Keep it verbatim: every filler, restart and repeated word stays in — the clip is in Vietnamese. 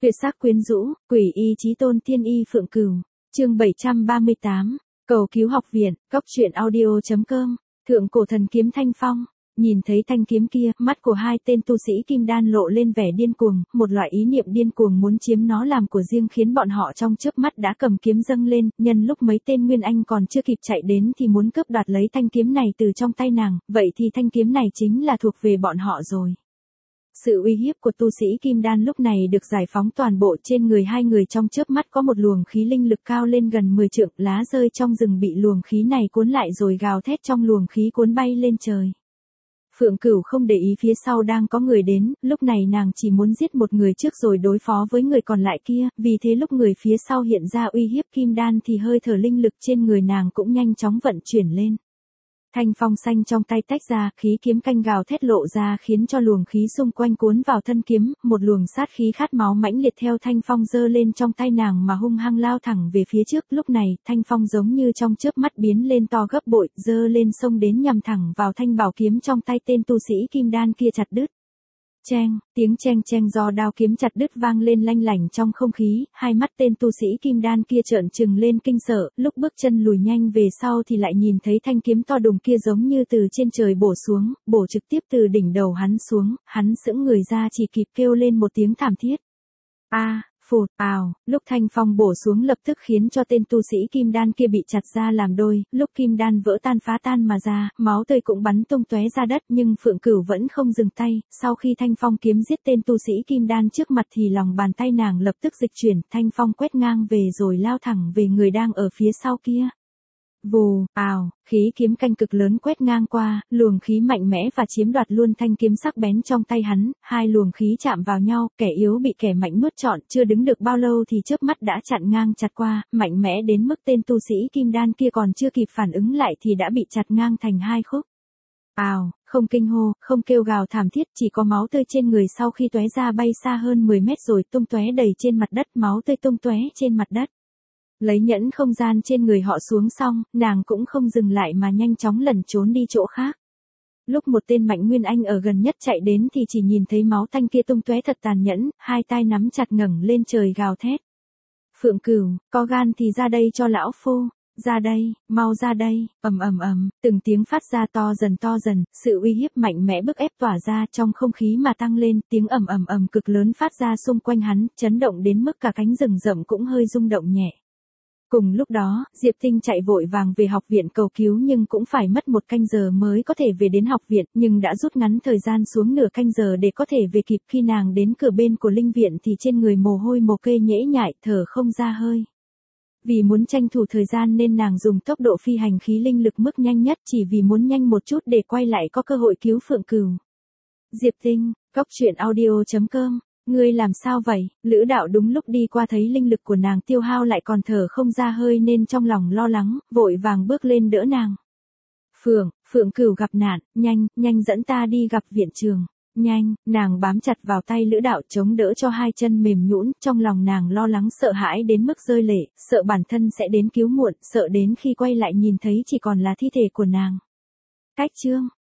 Tuyệt sắc quyến rũ, quỷ y chí tôn tiên y Phượng Cửu. Chương bảy trăm ba mươi tám. Cầu cứu học viện, cốc truyện audio chấm com. Thượng cổ thần kiếm Thanh Phong. Nhìn thấy thanh kiếm kia, mắt của hai tên tu sĩ kim đan lộ lên vẻ điên cuồng, một loại ý niệm điên cuồng muốn chiếm nó làm của riêng khiến bọn họ trong chớp mắt đã cầm kiếm dâng lên, nhân lúc mấy tên Nguyên Anh còn chưa kịp chạy đến thì muốn cướp đoạt lấy thanh kiếm này từ trong tay nàng, vậy thì thanh kiếm này chính là thuộc về bọn họ rồi. Sự uy hiếp của tu sĩ kim đan lúc này được giải phóng toàn bộ trên người hai người, trong chớp mắt có một luồng khí linh lực cao lên gần mười trượng, lá rơi trong rừng bị luồng khí này cuốn lại rồi gào thét trong luồng khí cuốn bay lên trời. Phượng Cửu không để ý phía sau đang có người đến, lúc này nàng chỉ muốn giết một người trước rồi đối phó với người còn lại kia, vì thế lúc người phía sau hiện ra uy hiếp kim đan thì hơi thở linh lực trên người nàng cũng nhanh chóng vận chuyển lên. Thanh phong xanh trong tay tách ra, khí kiếm canh gào thét lộ ra khiến cho luồng khí xung quanh cuốn vào thân kiếm, một luồng sát khí khát máu mãnh liệt theo thanh phong giơ lên trong tay nàng mà hung hăng lao thẳng về phía trước. Lúc này, thanh phong giống như trong chớp mắt biến lên to gấp bội, giơ lên xông đến nhằm thẳng vào thanh bảo kiếm trong tay tên tu sĩ kim đan kia chặt đứt. Cheng, tiếng cheng cheng do đao kiếm chặt đứt vang lên lanh lảnh trong không khí, hai mắt tên tu sĩ kim đan kia trợn trừng lên kinh sợ, lúc bước chân lùi nhanh về sau thì lại nhìn thấy thanh kiếm to đùng kia giống như từ trên trời bổ xuống, bổ trực tiếp từ đỉnh đầu hắn xuống, hắn sững người ra chỉ kịp kêu lên một tiếng thảm thiết. A, à, phụt, ào, lúc thanh phong bổ xuống lập tức khiến cho tên tu sĩ kim đan kia bị chặt ra làm đôi, lúc kim đan vỡ tan phá tan mà ra, máu tươi cũng bắn tung tóe ra đất, nhưng Phượng Cửu vẫn không dừng tay, sau khi thanh phong kiếm giết tên tu sĩ kim đan trước mặt thì lòng bàn tay nàng lập tức dịch chuyển, thanh phong quét ngang về rồi lao thẳng về người đang ở phía sau kia. Vù, ào, khí kiếm canh cực lớn quét ngang qua, luồng khí mạnh mẽ và chiếm đoạt luôn thanh kiếm sắc bén trong tay hắn, hai luồng khí chạm vào nhau, kẻ yếu bị kẻ mạnh nuốt trọn, chưa đứng được bao lâu thì chớp mắt đã chặn ngang chặt qua, mạnh mẽ đến mức tên tu sĩ kim đan kia còn chưa kịp phản ứng lại thì đã bị chặt ngang thành hai khúc. Ào, không kinh hô, không kêu gào thảm thiết, chỉ có máu tươi trên người sau khi tóe ra bay xa hơn mười mét rồi tung tóe đầy trên mặt đất, máu tươi tung tóe trên mặt đất. Lấy nhẫn không gian trên người họ xuống xong, nàng cũng không dừng lại mà nhanh chóng lẩn trốn đi chỗ khác. Lúc một tên mạnh Nguyên Anh ở gần nhất chạy đến thì chỉ nhìn thấy máu tanh kia tung tóe thật tàn nhẫn, hai tay nắm chặt ngẩng lên trời gào thét. Phượng Cửu, có gan thì ra đây cho lão phu, ra đây, mau ra đây, ầm ầm ầm, từng tiếng phát ra to dần to dần, sự uy hiếp mạnh mẽ bức ép tỏa ra trong không khí mà tăng lên, tiếng ầm ầm ầm cực lớn phát ra xung quanh hắn, chấn động đến mức cả cánh rừng rậm cũng hơi rung động nhẹ. Cùng lúc đó, Diệp Tinh chạy vội vàng về học viện cầu cứu nhưng cũng phải mất một canh giờ mới có thể về đến học viện, nhưng đã rút ngắn thời gian xuống nửa canh giờ để có thể về kịp. Khi nàng đến cửa bên của linh viện thì trên người mồ hôi mồ kê nhễ nhại, thở không ra hơi. Vì muốn tranh thủ thời gian nên nàng dùng tốc độ phi hành khí linh lực mức nhanh nhất chỉ vì muốn nhanh một chút để quay lại có cơ hội cứu Phượng Cửu. Diệp Tinh, cốc truyện audio chấm com. Ngươi làm sao vậy? Lữ Đạo đúng lúc đi qua thấy linh lực của nàng tiêu hao lại còn thở không ra hơi nên trong lòng lo lắng, vội vàng bước lên đỡ nàng. Phượng, Phượng Cửu gặp nạn, nhanh, nhanh dẫn ta đi gặp viện trường. Nhanh, nàng bám chặt vào tay Lữ Đạo chống đỡ cho hai chân mềm nhũn, trong lòng nàng lo lắng sợ hãi đến mức rơi lệ, sợ bản thân sẽ đến cứu muộn, sợ đến khi quay lại nhìn thấy chỉ còn là thi thể của nàng. Cách chương